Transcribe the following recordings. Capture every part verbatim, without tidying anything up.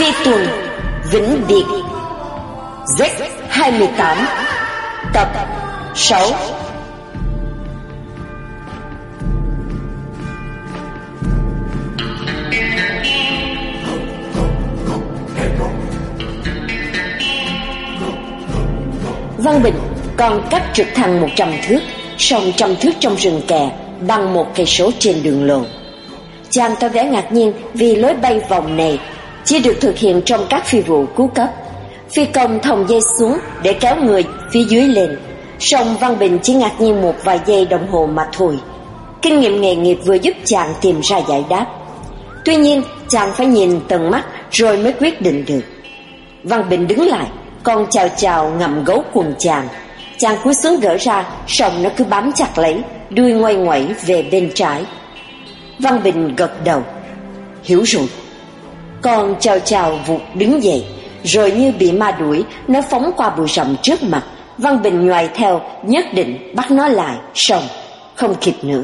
Phi Tuần Vĩnh Biệt Z hai mươi tám tập sáu. Văn Bình còn cách trực thăng một trăm thước, song trăm thước trong rừng kè bằng một cây số trên đường lộn. Chàng tỏ vẻ ngạc nhiên vì lối bay vòng này chỉ được thực hiện trong các phi vụ cứu cấp. Phi công thòng dây xuống để kéo người phía dưới lên, song Văn Bình chỉ ngạc nhiên một vài giây đồng hồ mà thôi. Kinh nghiệm nghề nghiệp vừa giúp chàng tìm ra giải đáp. Tuy nhiên chàng phải nhìn tận mắt rồi mới quyết định được. Văn Bình đứng lại, con chào chào ngậm gấu quần chàng. Chàng cúi xuống gỡ ra, song nó cứ bám chặt lấy, đuôi ngoay ngoẩy về bên trái. Văn Bình gật đầu. Hiểu rồi. Con chào chào vụt đứng dậy, rồi như bị ma đuổi, nó phóng qua bụi rậm trước mặt. Văn Bình nhoài theo, nhất định bắt nó lại, song không kịp nữa.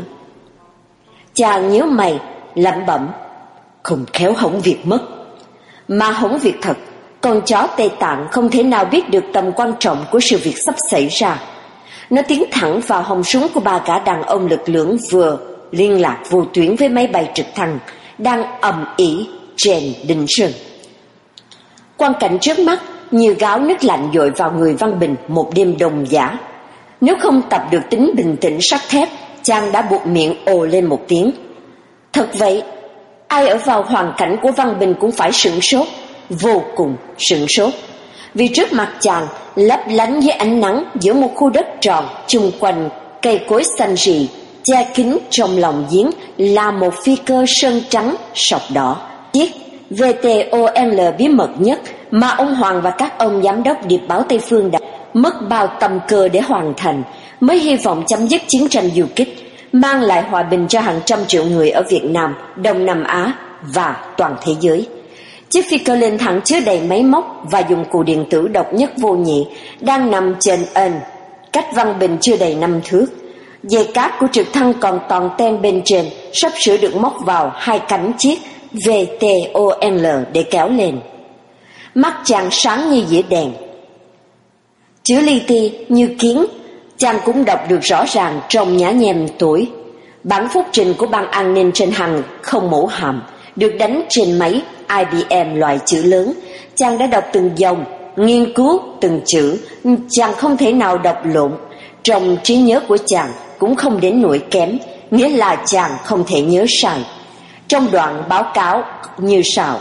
Chàng nhíu mày, lẩm bẩm, không khéo hỏng việc mất. Mà hỏng việc thật. Con chó Tây Tạng không thể nào biết được tầm quan trọng của sự việc sắp xảy ra. Nó tiến thẳng vào họng súng của ba gã đàn ông lực lưỡng vừa liên lạc vô tuyến với máy bay trực thăng đang ầm ĩ trên đỉnh rừng. Quang cảnh trước mắt như gáo nước lạnh dội vào người Văn Bình một đêm đông giá. Nếu không tập được tính bình tĩnh sắt thép, chàng đã buột miệng ồ lên một tiếng. Thật vậy, ai ở vào hoàn cảnh của Văn Bình cũng phải sửng sốt, vô cùng sửng sốt. Vì trước mặt chàng, lấp lánh dưới ánh nắng giữa một khu đất tròn chung quanh cây cối xanh rì, che kín trong lòng giếng là một phi cơ sơn trắng sọc đỏ. Chiếc vê tê o lờ bí mật nhất mà ông Hoàng và các ông giám đốc điệp báo Tây Phương đã mất bao tâm cơ để hoàn thành, mới hy vọng chấm dứt chiến tranh du kích, mang lại hòa bình cho hàng trăm triệu người ở Việt Nam, Đông Nam Á và toàn thế giới. Chiếc phi cơ lên thẳng chứa đầy máy móc và dụng cụ điện tử độc nhất vô nhị đang nằm trên ên, cách Văn Bình chưa đầy năm thước. Dây cáp của trực thăng còn toàn ten bên trên, sắp sửa được móc vào hai cánh chiếc vê tê o lờ để kéo lên. Mắt chàng sáng như dĩa đèn, chữ li ti như kiến. Chàng cũng đọc được rõ ràng trong nhã nhem tối. Bản phúc trình của ban an ninh trên hàng không mẫu hạm được đánh trên máy i bê em loại chữ lớn. Chàng đã đọc từng dòng, nghiên cứu từng chữ. Chàng không thể nào đọc lộn. Trong trí nhớ của chàng cũng không đến nỗi kém, nghĩa là chàng không thể nhớ sai. Trong đoạn báo cáo như sau: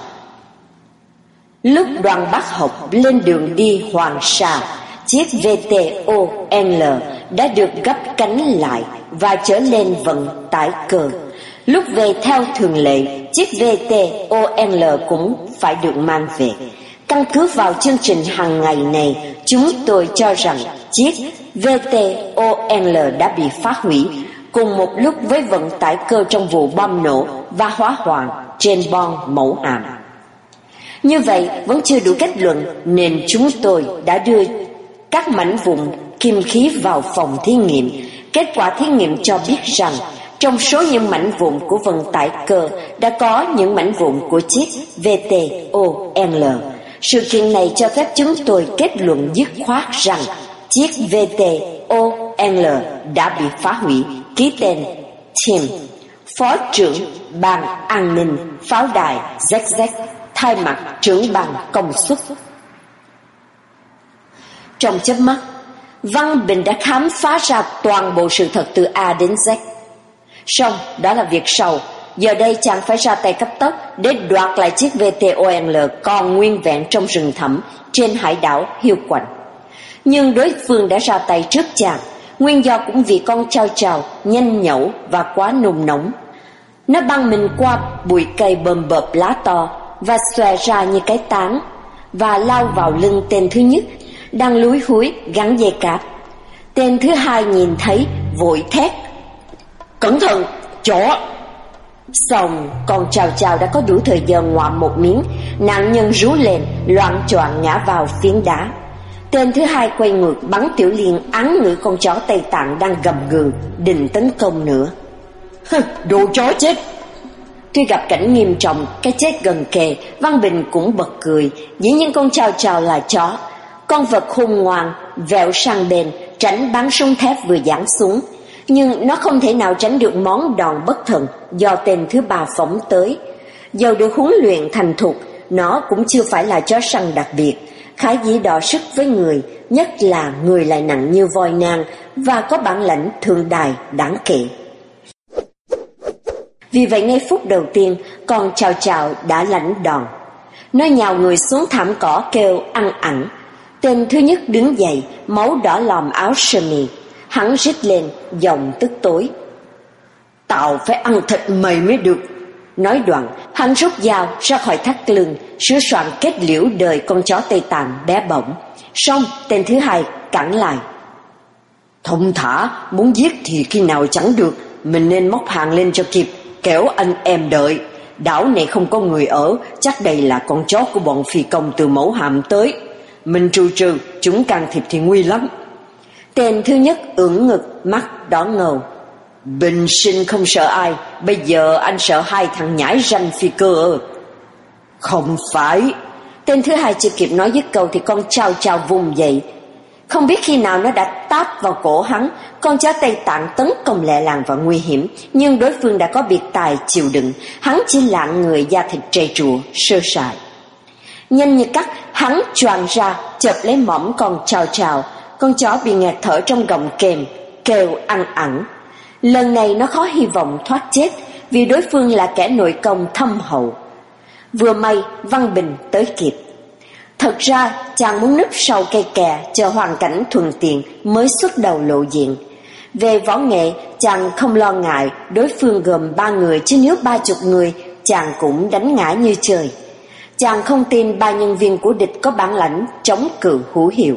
lúc đoàn Bắc học lên đường đi Hoàng Sa, chiếc vê tê o lờ đã được gấp cánh lại và trở lên vận tải cơ. Lúc về theo thường lệ, chiếc vê tê o lờ cũng phải được mang về. Căn cứ vào chương trình hàng ngày này, chúng tôi cho rằng chiếc vê tê o lờ đã bị phá hủy cùng một lúc với vận tải cơ trong vụ bom nổ và hỏa hoạn trên bom mẫu hạm. Như vậy vẫn chưa đủ kết luận, nên chúng tôi đã đưa các mảnh vụn kim khí vào phòng thí nghiệm. Kết quả thí nghiệm cho biết rằng trong số những mảnh vụn của vận tải cơ đã có những mảnh vụn của chiếc vê tê o lờ. Sự kiện này cho phép chúng tôi kết luận dứt khoát rằng chiếc vê tê o lờ đã bị phá hủy. Ký tên Tim, Phó trưởng Ban An ninh Pháo đài zét zét, thay mặt trưởng ban công suất. Trong chớp mắt, Văn Bình đã khám phá ra toàn bộ sự thật từ A đến Z. Song đó là việc sau. Giờ đây chàng phải ra tay cấp tốc để đoạt lại chiếc vê tê o lờ còn nguyên vẹn trong rừng thẳm trên hải đảo Hiêu Quạnh. Nhưng đối phương đã ra tay trước chàng. Nguyên do cũng vì con chao chào nhanh nhẩu và quá nôn nóng. Nó băng mình qua bụi cây bờm bợp lá to và xòe ra như cái tán, và lao vào lưng tên thứ nhất đang lúi húi gắn dây cáp. Tên thứ hai nhìn thấy vội thét: cẩn thận, chó! Xong con chào chào đã có đủ thời giờ ngoạm một miếng. Nạn nhân rú lên loạng choạng ngã vào phiến đá. Tên thứ hai quay ngược bắn tiểu liên án ngữ con chó Tây Tạng đang gầm gừ định tấn công nữa. Đồ chó chết! Tuy gặp cảnh nghiêm trọng, cái chết gần kề, Văn Bình cũng bật cười. Dĩ nhiên con Chào Chào là chó, con vật khôn ngoan, vẹo sang bên, tránh bắn súng thép vừa giáng xuống. Nhưng nó không thể nào tránh được món đòn bất thần do tên thứ ba phóng tới. Dầu được huấn luyện thành thục, nó cũng chưa phải là chó săn đặc biệt, khá dĩ đọ sức với người, nhất là người lại nặng như voi nang và có bản lãnh thượng đài đáng kể. Vì vậy ngay phút đầu tiên, con Chào Chào đã lãnh đòn. Nó nhào người xuống thảm cỏ kêu ăn ẳng. Tên thứ nhất đứng dậy, máu đỏ lòm áo sơ mi. Hắn rít lên, giọng tức tối: "Tao phải ăn thịt mày mới được." Nói đoạn, hắn rút dao ra khỏi thắt lưng, sửa soạn kết liễu đời con chó Tây Tạng bé bỏng. Xong, tên thứ hai cản lại: "Thông thả, muốn giết thì khi nào chẳng được, mình nên móc hàng lên cho kịp, kẻo anh em đợi. Đảo này không có người ở, chắc đây là con chó của bọn phi công từ Mẫu Hạm tới. Mình trừ trừ, chúng can thiệp thì nguy lắm." Tên thứ nhất ưỡn ngực, mắt đỏ ngầu: "Bình sinh không sợ ai, bây giờ anh sợ hai thằng nhãi ranh phi cơ." "Không phải." Tên thứ hai chưa kịp nói dứt câu thì con Chào Chào vùng dậy. Không biết khi nào nó đã táp vào cổ hắn. Con chó Tây Tạng tấn công lẹ làng và nguy hiểm, nhưng đối phương đã có biệt tài chịu đựng. Hắn chỉ lạng người da thịt trầy trụa, sơ sài. Nhanh như cắt, hắn choàng ra, chộp lấy mõm con Chào Chào. Con chó bị nghẹt thở trong gọng kềm, kêu ăn ẳng. Lần này nó khó hy vọng thoát chết, vì đối phương là kẻ nội công thâm hậu. Vừa may Văn Bình tới kịp. Thật ra chàng muốn núp sau cây kè, chờ hoàn cảnh thuận tiện mới xuất đầu lộ diện. Về võ nghệ, chàng không lo ngại đối phương gồm ba người, chứ nếu ba chục người, chàng cũng đánh ngã như trời. Chàng không tin ba nhân viên của địch có bản lãnh chống cự hữu hiệu.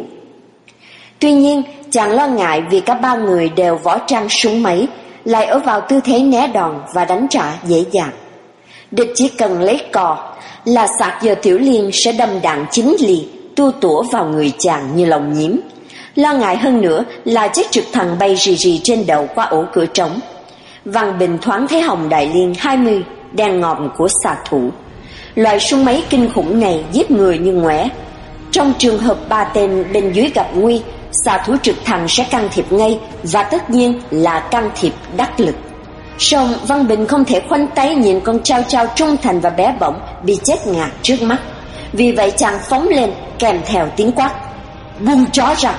Tuy nhiên, chàng lo ngại vì cả ba người đều võ trang súng máy, lại ở vào tư thế né đòn và đánh trả dễ dàng. Địch chỉ cần lấy cò là sạc giờ Tiểu Liên sẽ đâm đạn chín ly, tua tủa vào người chàng như lồng nhím. Lo ngại hơn nữa là chiếc trực thăng bay rì rì trên đầu qua ổ cửa trống. Văn Bình thoáng thấy hồng đại liên hai mươi đen ngòm của xạ thủ. Loại súng máy kinh khủng này giết người như ngoẻ. Trong trường hợp ba tên bên dưới gặp nguy, xạ thủ trực thăng sẽ can thiệp ngay, và tất nhiên là can thiệp đắc lực. Song Văn Bình không thể khoanh tay nhìn con Chào Chào trung thành và bé bỏng bị chết ngạt trước mắt. Vì vậy chàng phóng lên kèm theo tiếng quát: "Buông chó ra!"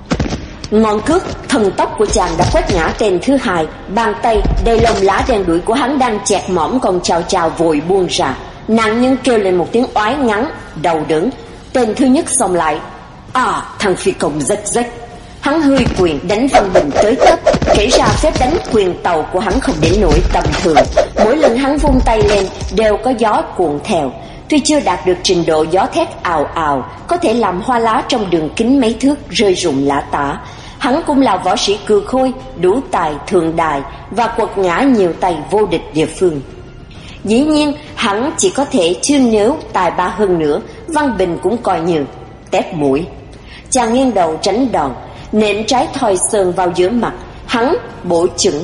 Ngọn cước thần tốc của chàng đã quét ngã tên thứ hai. Bàn tay đầy lông lá đen đuổi của hắn đang chẹt mõm con Chào Chào vội buông ra. Nạn nhân kêu lên một tiếng oái ngắn, đau đớn. Tên thứ nhất xông lại: "À, thằng phi công rách rách." Hắn hơi quyền đánh Văn Bình tới tấp. Kể ra phép đánh quyền tàu của hắn không đến nỗi tầm thường. Mỗi lần hắn vung tay lên đều có gió cuộn theo. Tuy chưa đạt được trình độ gió thét ào ào có thể làm hoa lá trong đường kính mấy thước rơi rụng lả tả, hắn cũng là võ sĩ cừ khôi, đủ tài thượng đài và quật ngã nhiều tay vô địch địa phương. Dĩ nhiên hắn chỉ có thể, chứ nếu tài ba hơn nữa, Văn Bình cũng coi như tép mũi. Chàng nghiêng đầu tránh đòn, nện trái thoi sơn vào giữa mặt, hắn bổ chững.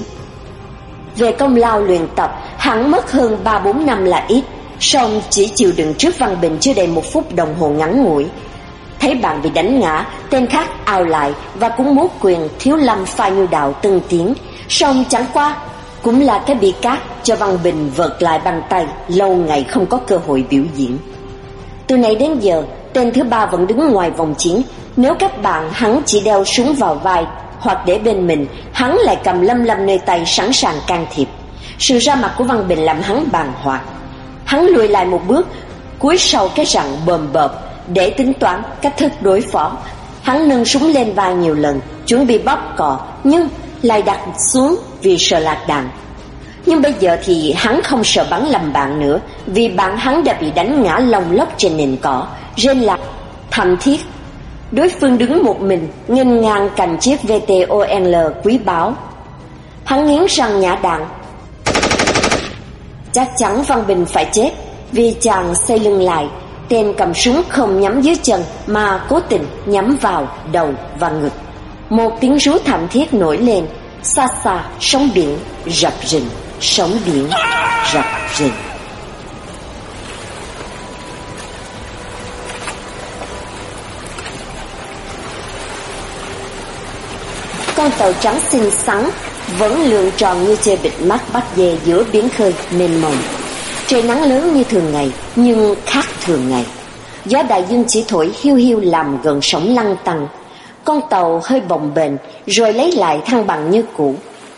Về công lao luyện tập, hắn mất hơn ba bốn năm là ít, song chỉ chịu đựng trước Văn Bình chưa đầy một phút đồng hồ ngắn ngủi. Thấy bạn bị đánh ngã, tên khác ào lại và cũng múa quyền thiếu lâm phai nhu đạo tân tiến, song chẳng qua cũng là cái bị cát cho Văn Bình vợt lại bằng tay, lâu ngày không có cơ hội biểu diễn. Từ nãy đến giờ, tên thứ ba vẫn đứng ngoài vòng chiến. Nếu các bạn hắn chỉ đeo súng vào vai hoặc để bên mình, hắn lại cầm lâm lâm nơi tay sẵn sàng can thiệp. Sự ra mặt của Văn Bình làm hắn bàng hoàng. Hắn lùi lại một bước, cúi sau cái rặng bờm bợp để tính toán cách thức đối phó. Hắn nâng súng lên vai nhiều lần, chuẩn bị bóp cò, nhưng lại đặt xuống vì sợ lạc đạn. Nhưng bây giờ thì hắn không sợ bắn lầm bạn nữa, vì bạn hắn đã bị đánh ngã lông lốc trên nền cỏ, rên lạc thảm thiết. Đối phương đứng một mình, nghênh ngang cạnh chiếc vê tê o lờ quý báu. Hắn nghiến răng nhả đạn. Chắc chắn Văn Bình phải chết, vì chàng xoay lưng lại. Tên cầm súng không nhắm dưới chân mà cố tình nhắm vào đầu và ngực. Một tiếng rú thảm thiết nổi lên. Xa xa sóng biển rập rình. sóng biển rập rình. Con tàu trắng xinh xắn vẫn lượn tròn như chơi bịt mắt bắt dê giữa biển khơi mênh mông. Trời nắng lớn như thường ngày, nhưng khác thường ngày. Gió đại dương chỉ thổi hiu hiu làm gần sóng lăn tăn. Con tàu hơi bồng bềnh rồi lấy lại thăng bằng như cũ.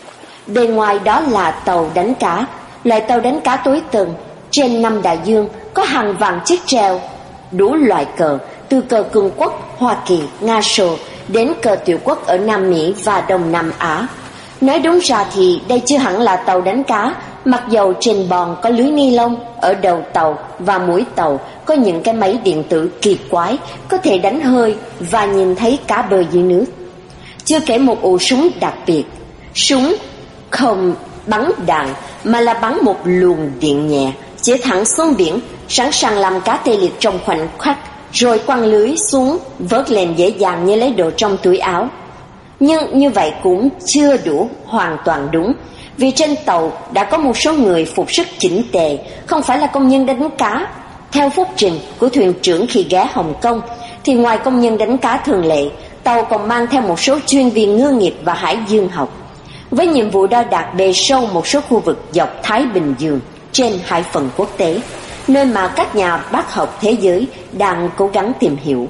Bề ngoài đó là tàu đánh cá, loại tàu đánh cá tối tần. Trên năm đại dương có hàng vạn chiếc treo, đủ loại cờ, từ cờ cường quốc Hoa Kỳ, Nga Xô đến cờ tiểu quốc ở Nam Mỹ và Đông Nam Á. Nói đúng ra thì đây chưa hẳn là tàu đánh cá, mặc dầu trên bòn có lưới ni lông, ở đầu tàu và mũi tàu có những cái máy điện tử kỳ quái có thể đánh hơi và nhìn thấy cá bơi dưới nước. Chưa kể một ụ súng đặc biệt, súng không bắn đạn mà là bắn một luồng điện nhẹ chĩa thẳng xuống biển, sẵn sàng làm cá tê liệt trong khoảnh khắc, rồi quăng lưới xuống vớt lên dễ dàng như lấy đồ trong túi áo. Nhưng như vậy cũng chưa đủ hoàn toàn đúng, vì trên tàu đã có một số người phục sức chỉnh tề, không phải là công nhân đánh cá. Theo phúc trình của thuyền trưởng khi ghé Hồng Kông, thì ngoài công nhân đánh cá thường lệ, tàu còn mang theo một số chuyên viên ngư nghiệp và hải dương học, với nhiệm vụ đo đạc bề sâu một số khu vực dọc Thái Bình Dương trên hải phận quốc tế, nơi mà các nhà bác học thế giới đang cố gắng tìm hiểu.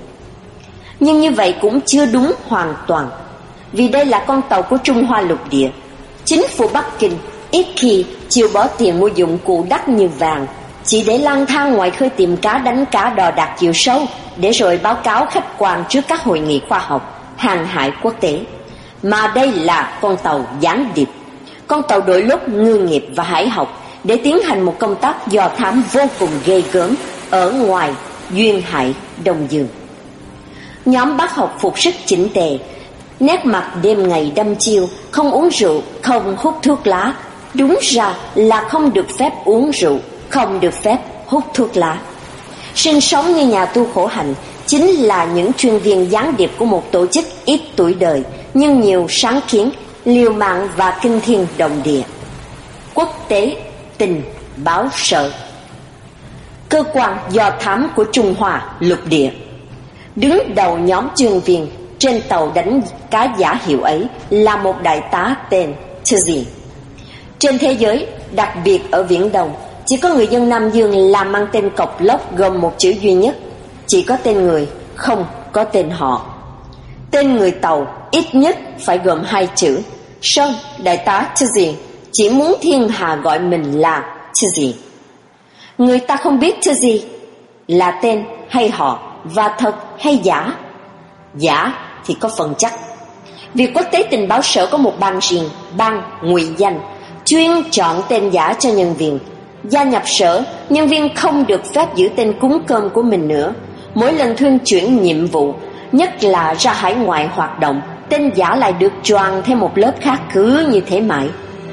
Nhưng như vậy cũng chưa đúng hoàn toàn, vì đây là con tàu của Trung Hoa lục địa. Chính phủ Bắc Kinh ít khi chịu bỏ tiền mua dụng cụ đắt như vàng, chỉ để lang thang ngoài khơi tìm cá, đánh cá, đo đạc chiều sâu, để rồi báo cáo khách quan trước các hội nghị khoa học, hàng hải quốc tế. Mà đây là con tàu gián điệp, con tàu đội lốt ngư nghiệp và hải học, để tiến hành một công tác dò thám vô cùng ghê gớm ở ngoài duyên hải Đông Dương. Nhóm bác học phục sức chỉnh tề, nét mặt đêm ngày đăm chiêu, không uống rượu, không hút thuốc lá. Đúng ra là không được phép uống rượu, không được phép hút thuốc lá. Sinh sống như nhà tu khổ hạnh, chính là những chuyên viên gián điệp của một tổ chức ít tuổi đời nhưng nhiều sáng kiến, liều mạng và kinh thiên động địa. Quốc tế tình báo sở, cơ quan dò thám của Trung Hoa lục địa. Đứng đầu nhóm chuyên viên trên tàu đánh cá giả hiệu ấy là một đại tá tên Tzi. Trên thế giới, đặc biệt ở Viễn Đông, chỉ có người dân Nam Dương là mang tên cộc lốc gồm một chữ duy nhất, chỉ có tên người, không có tên họ. Tên người tàu ít nhất phải gồm hai chữ. Song đại tá Tzi chỉ muốn thiên hà gọi mình là Tzi. Người ta không biết Tzi là tên hay họ, và thật hay giả. Giả thì có phần chắc. Việc quốc tế tình báo sở có một ban riêng, ban ngụy danh, chuyên chọn tên giả cho nhân viên. Gia nhập sở, nhân viên không được phép giữ tên cúng cơm của mình nữa. Mỗi lần thuyên chuyển nhiệm vụ, nhất là ra hải ngoại hoạt động, tên giả lại được choàng thêm một lớp khác, cứ như thế mãi.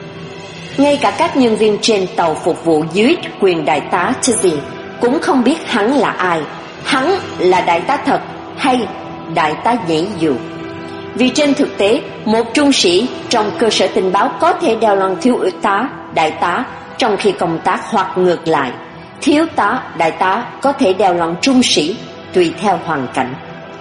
Ngay cả các nhân viên trên tàu phục vụ dưới quyền đại tá Tzi cũng không biết hắn là ai, hắn là đại tá thật hay đại tá nhảy dù. Vì trên thực tế, một trung sĩ trong cơ sở tình báo có thể đeo lon thiếu tá, đại tá trong khi công tác, hoặc ngược lại, thiếu tá, đại tá có thể đeo lon trung sĩ tùy theo hoàn cảnh.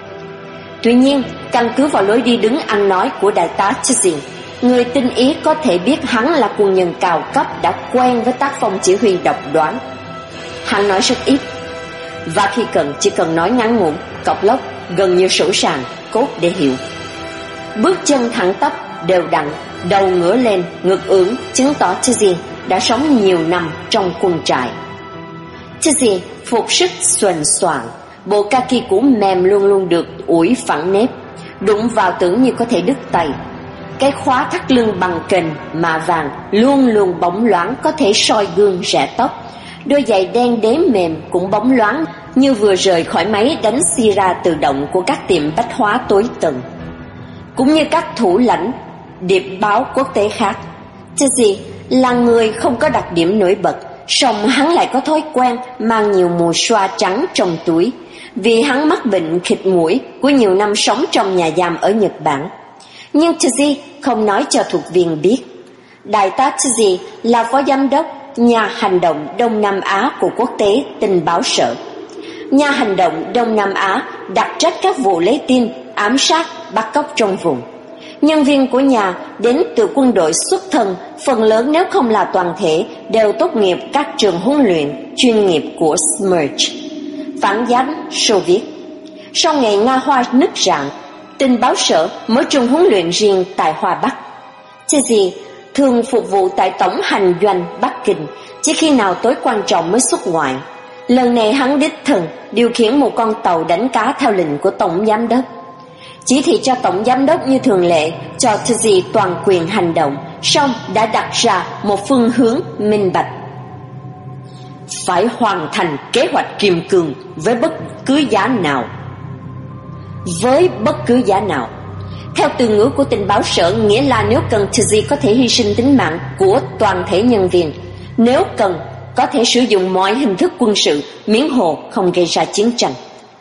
Tuy nhiên, căn cứ vào lối đi đứng ăn nói của đại tá Tzi, người tinh ý có thể biết hắn là quân nhân cao cấp đã quen với tác phong chỉ huy độc đoán. Hắn nói rất ít, và khi cần chỉ cần nói ngắn ngủn, cộc lốc, gần như sổ sàng, cốt để hiểu. Bước chân thẳng tắp, đều đặn, đầu ngửa lên, ngực ưỡn, chứng tỏ Tzi đã sống nhiều năm trong quân trại. Tzi phục sức xuềnh xoàng, bộ kaki cũ mềm luôn luôn được ủi phẳng nếp, đụng vào tưởng như có thể đứt tay. Cái khóa thắt lưng bằng kềnh mạ vàng luôn luôn bóng loáng, có thể soi gương rẽ tóc. Đôi giày đen đế mềm cũng bóng loáng, như vừa rời khỏi máy đánh xi ra tự động của các tiệm bách hóa tối tầng. Cũng như các thủ lãnh điệp báo quốc tế khác, Tzi là người không có đặc điểm nổi bật, song hắn lại có thói quen mang nhiều mùa xoa trắng trong túi, vì hắn mắc bệnh khịt mũi của nhiều năm sống trong nhà giam ở Nhật Bản. Nhưng Tzi không nói cho thuộc viên biết. Đại tá Tsuji là phó giám đốc nhà hành động Đông Nam Á của Quốc tế Tình báo Sở. Nhà hành động Đông Nam Á đặc trách các vụ lấy tin, ám sát, bắt cóc trong vùng. Nhân viên của nhà đến từ quân đội xuất thân, phần lớn nếu không là toàn thể đều tốt nghiệp các trường huấn luyện chuyên nghiệp của Smerch, phản gián Xô Viết. Sau ngày Nga Hoa nứt rạn, Tình báo Sở mở trường huấn luyện riêng tại Hoa Bắc. Tsuji thường phục vụ tại tổng hành doanh Bắc Kinh, chỉ khi nào tối quan trọng mới xuất ngoại. Lần này hắn đích thân điều khiển một con tàu đánh cá theo lệnh của tổng giám đốc. Chỉ thị cho tổng giám đốc như thường lệ cho Tsuji toàn quyền hành động, song đã đặt ra một phương hướng minh bạch. Phải hoàn thành kế hoạch kiềm cường với bất cứ giá nào. Với bất cứ giá nào. Theo từ ngữ của Tình báo Sở, nghĩa là nếu cần Tsuji có thể hy sinh tính mạng của toàn thể nhân viên, nếu cần có thể sử dụng mọi hình thức quân sự miễn hồ không gây ra chiến tranh.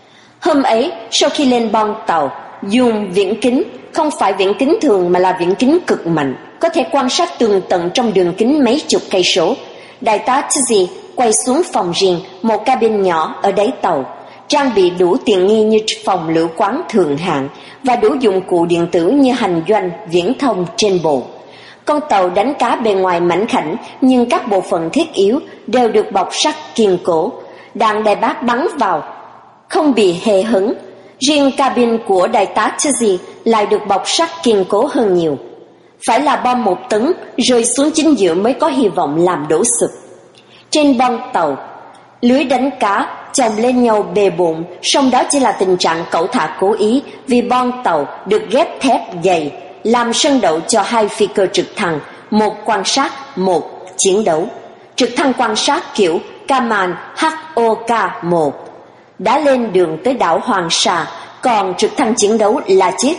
Hôm ấy, sau khi lên bon tàu, dùng viễn kính, không phải viễn kính thường mà là viễn kính cực mạnh, có thể quan sát tường tận trong đường kính mấy chục cây số. Đại tá Tsuji quay xuống phòng riêng, một cabin nhỏ ở đáy tàu, trang bị đủ tiện nghi như phòng lữ quán thượng hạng và đủ dụng cụ điện tử như hành doanh, viễn thông trên bộ. Con tàu đánh cá bề ngoài mảnh khảnh nhưng các bộ phận thiết yếu đều được bọc sắt kiên cố, đạn đại bác bắn vào không bị hề hứng. Riêng cabin của đại tá Tsuji lại được bọc sắt kiên cố hơn nhiều. Phải là bom một tấn rơi xuống chính giữa mới có hy vọng làm đổ sụp. Trên bon tàu, lưới đánh cá chồng lên nhau bề bộn, song đó chỉ là tình trạng cẩu thả cố ý, vì bon tàu được ghép thép dày làm sân đậu cho hai phi cơ trực thăng, một quan sát, một chiến đấu. Trực thăng quan sát kiểu Kaman H O K một đã lên đường tới đảo Hoàng Sa, còn trực thăng chiến đấu là chiếc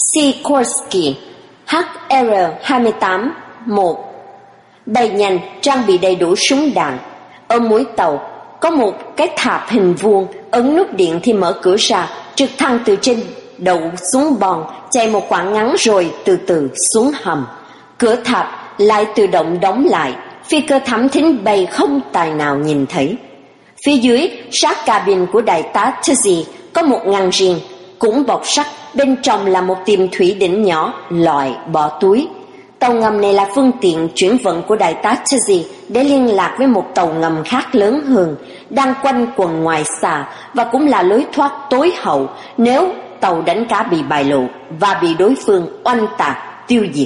Sikorsky H R hai tám một, bay nhanh, trang bị đầy đủ súng đạn. Ở mũi tàu có một cái thạp hình vuông, ấn nút điện thì mở cửa ra, trực thăng từ trên đậu xuống bon, chạy một quãng ngắn rồi từ từ xuống hầm. Cửa thạp lại tự động đóng lại, phi cơ thám thính bay không tài nào nhìn thấy. Phía dưới, sát cabin của đại tá Tsuji có một ngăn riêng, cũng bọc sắt, bên trong là một tiệm thủy đỉnh nhỏ, loại bỏ túi. Tàu ngầm này là phương tiện chuyển vận của đại tá Tsuji để liên lạc với một tàu ngầm khác lớn hơn, đang quanh quần ngoài xà, và cũng là lối thoát tối hậu nếu tàu đánh cá bị bại lộ và bị đối phương oanh tạc, tiêu diệt.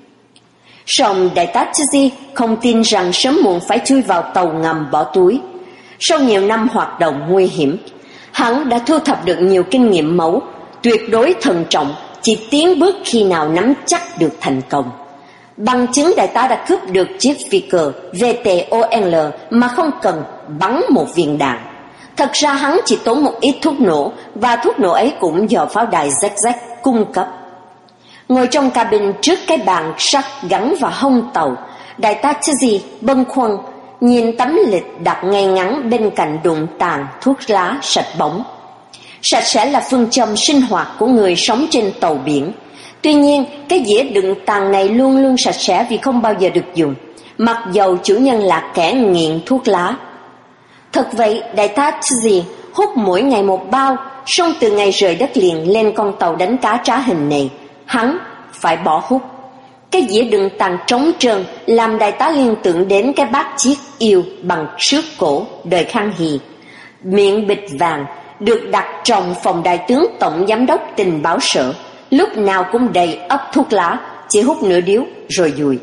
Song đại tá Tsuji không tin rằng sớm muộn phải chui vào tàu ngầm bỏ túi. Sau nhiều năm hoạt động nguy hiểm, hắn đã thu thập được nhiều kinh nghiệm mẫu, tuyệt đối thận trọng, chỉ tiến bước khi nào nắm chắc được thành công. Bằng chứng đại tá đã cướp được chiếc phi cơ V T O L mà không cần bắn một viên đạn. Thật ra hắn chỉ tốn một ít thuốc nổ, và thuốc nổ ấy cũng do pháo đài Z Z cung cấp. Ngồi trong cabin trước cái bàn sắt gắn vào hông tàu, đại tá Tsuji bâng khuâng nhìn tấm lịch đặt ngay ngắn bên cạnh đụng tàn thuốc lá sạch bóng. Sạch sẽ là phương châm sinh hoạt của người sống trên tàu biển. Tuy nhiên, cái dĩa đựng tàn này luôn luôn sạch sẽ vì không bao giờ được dùng, mặc dầu chủ nhân là kẻ nghiện thuốc lá. Thật vậy, đại tá Tsuji hút mỗi ngày một bao, song từ ngày rời đất liền lên con tàu đánh cá trá hình này, hắn phải bỏ hút. Cái dĩa đựng tàn trống trơn làm đại tá liên tưởng đến cái bát chiếc yêu bằng xước cổ đời Khang Hy, miệng bịch vàng, được đặt trong phòng đại tướng tổng giám đốc Tình báo Sở, lúc nào cũng đầy ắp thuốc lá, chỉ hút nửa điếu rồi dùi.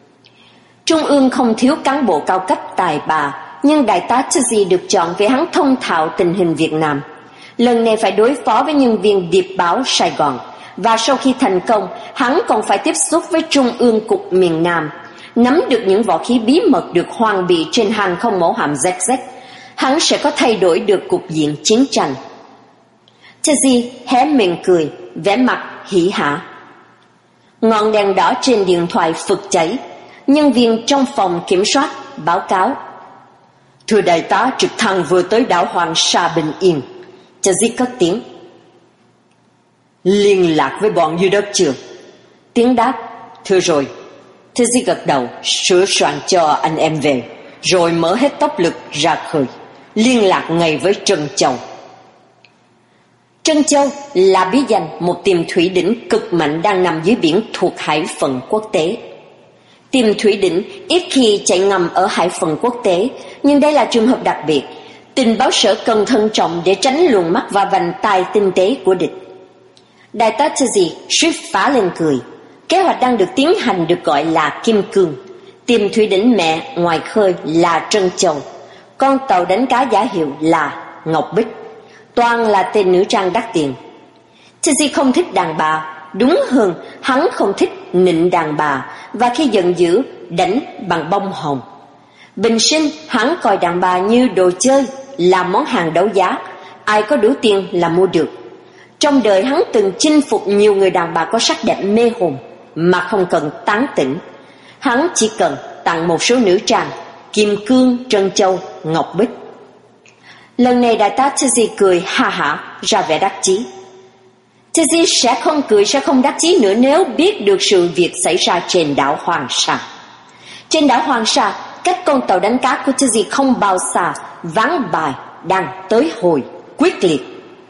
Trung ương không thiếu cán bộ cao cấp tài ba, nhưng đại tá Tsuji được chọn vì hắn thông thạo tình hình Việt Nam. Lần này phải đối phó với nhân viên điệp báo Sài Gòn, và sau khi thành công, hắn còn phải tiếp xúc với Trung ương cục miền Nam, nắm được những võ khí bí mật được hoàn bị trên hàng không mẫu hạm Z Z. Hắn sẽ có thay đổi được cục diện chiến tranh. Tsuji hé miệng cười, vẻ mặt hỉ hả. Ngọn đèn đỏ trên điện thoại phực cháy. Nhân viên trong phòng kiểm soát báo cáo: Thưa đại tá, trực thăng vừa tới đảo Hoàng Sa bình yên. Tsuji cất tiếng: Liên lạc với bọn dưới đất chưa? Tiếng đáp: Thưa rồi. Teji gật đầu, sửa soạn cho anh em về, rồi mở hết tốc lực ra khơi, liên lạc ngay với Trân Châu. Trân Châu là bí danh một tiềm thủy đỉnh cực mạnh đang nằm dưới biển thuộc hải phận quốc tế. Tiềm thủy đỉnh ít khi chạy ngầm ở hải phận quốc tế, nhưng đây là trường hợp đặc biệt. Tình báo sở cần thận trọng để tránh luồn mắt và vành tai tinh tế của địch. Đại tá Teji suýt phá lên cười. Kế hoạch đang được tiến hành được gọi là Kim Cương. Tiềm thủy đỉnh mẹ ngoài khơi là Trân Châu. Con tàu đánh cá giả hiệu là Ngọc Bích. Toàn là tên nữ trang đắt tiền. Teji không thích đàn bà, đúng hơn hắn không thích nịnh đàn bà, và khi giận dữ đánh bằng bông hồng. Bình sinh hắn coi đàn bà như đồ chơi, là món hàng đấu giá, ai có đủ tiền là mua được. Trong đời hắn từng chinh phục nhiều người đàn bà có sắc đẹp mê hồn mà không cần tán tỉnh. Hắn chỉ cần tặng một số nữ trang Kim Cương, Trân Châu, Ngọc Bích. Lần này đại tá Teji cười ha hả ra vẻ đắc chí. Teji sẽ không cười, sẽ không đắc chí nữa nếu biết được sự việc xảy ra trên đảo Hoàng Sa. Trên đảo Hoàng Sa, cách con tàu đánh cá của Teji không bao xa, ván bài đang tới hồi quyết liệt.